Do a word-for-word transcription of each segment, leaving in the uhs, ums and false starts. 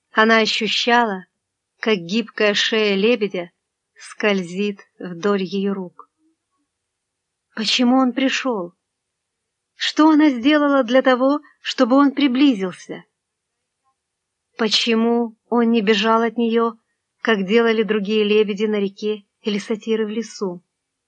Она ощущала, как гибкая шея лебедя скользит вдоль ее рук. Почему он пришел? Что она сделала для того, чтобы он приблизился? Почему он не бежал от нее, как делали другие лебеди на реке или сатиры в лесу?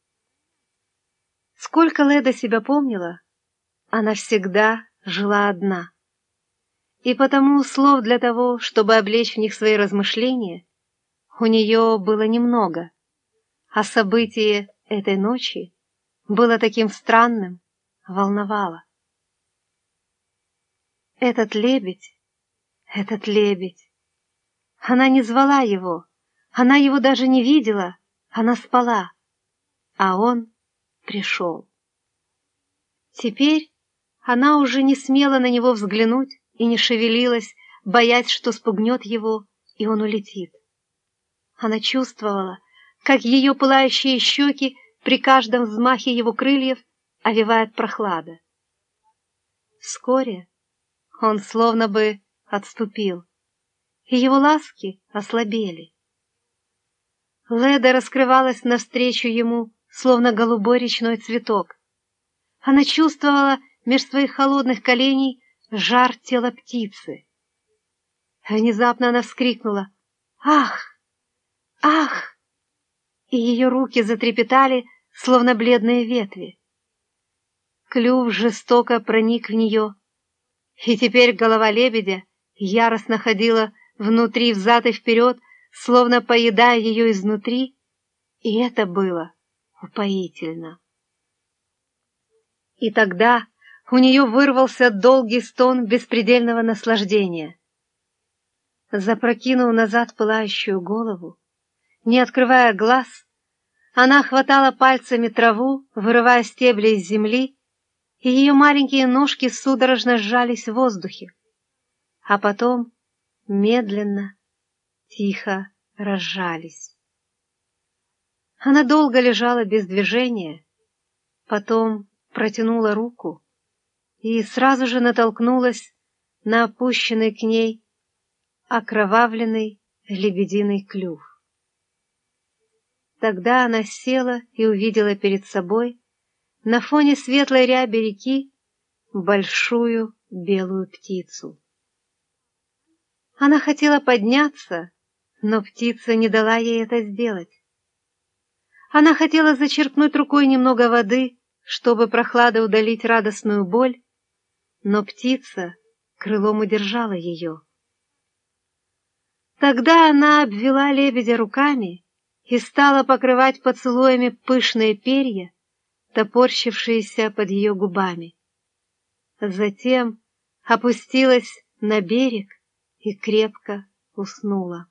Сколько Леда себя помнила, она всегда жила одна. И потому слов для того, чтобы облечь в них свои размышления, у нее было немного, а событие этой ночи было таким странным, волновало. Этот лебедь, этот лебедь. Она не звала его, она его даже не видела, она спала, а он пришел. Теперь она уже не смела на него взглянуть и не шевелилась, боясь, что спугнет его, и он улетит. Она чувствовала, как ее пылающие щеки при каждом взмахе его крыльев овевает прохлада. Вскоре он словно бы отступил, и его ласки ослабели. Леда раскрывалась навстречу ему, словно голубой речной цветок. Она чувствовала меж своих холодных коленей жар тела птицы. Внезапно она вскрикнула: «Ах! Ах!» И ее руки затрепетали, словно бледные ветви. Клюв жестоко проник в нее, и теперь голова лебедя яростно ходила внутри, взад и вперед, словно поедая ее изнутри, и это было упоительно. И тогда у нее вырвался долгий стон беспредельного наслаждения. Запрокинув назад пылающую голову, не открывая глаз, она хватала пальцами траву, вырывая стебли из земли, и ее маленькие ножки судорожно сжались в воздухе, а потом медленно, тихо разжались. Она долго лежала без движения, потом протянула руку и сразу же натолкнулась на опущенный к ней окровавленный лебединый клюв. Тогда она села и увидела перед собой на фоне светлой ряби реки большую белую птицу. Она хотела подняться, но птица не дала ей это сделать. Она хотела зачерпнуть рукой немного воды, чтобы прохладой удалить радостную боль, но птица крылом удержала ее. Тогда она обвела лебедя руками и стала покрывать поцелуями пышные перья, топорщившиеся под ее губами. Затем опустилась на берег и крепко уснула.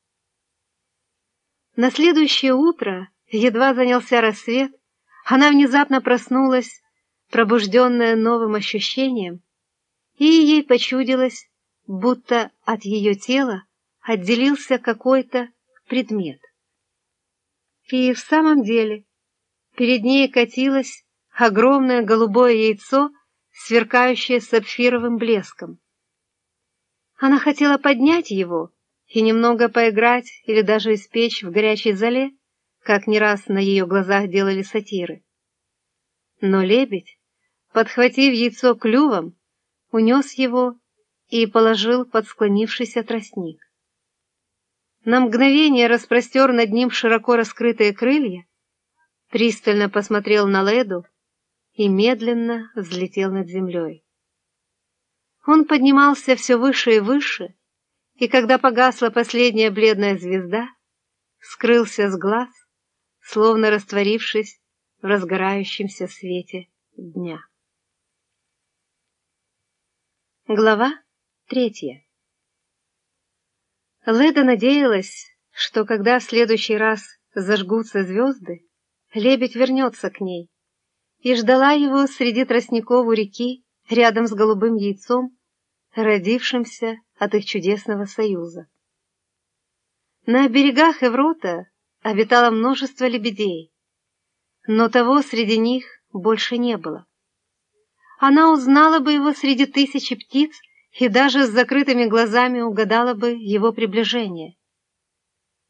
На следующее утро, едва занялся рассвет, она внезапно проснулась, пробужденная новым ощущением, и ей почудилось, будто от ее тела отделился какой-то предмет. И в самом деле перед ней катилось огромное голубое яйцо, сверкающее сапфировым блеском. Она хотела поднять его и немного поиграть или даже испечь в горячей золе, как не раз на ее глазах делали сатиры. Но лебедь, подхватив яйцо клювом, унес его и положил под склонившийся тростник. На мгновение распростер над ним широко раскрытые крылья, пристально посмотрел на Леду и медленно взлетел над землей. Он поднимался все выше и выше, и когда погасла последняя бледная звезда, скрылся с глаз, словно растворившись в разгорающемся свете дня. Глава третья. Леда надеялась, что когда в следующий раз зажгутся звезды, лебедь вернется к ней, и ждала его среди тростников у реки, рядом с голубым яйцом, родившимся от их чудесного союза. На берегах Эврота обитало множество лебедей, но того среди них больше не было. Она узнала бы его среди тысячи птиц, и даже с закрытыми глазами угадала бы его приближение.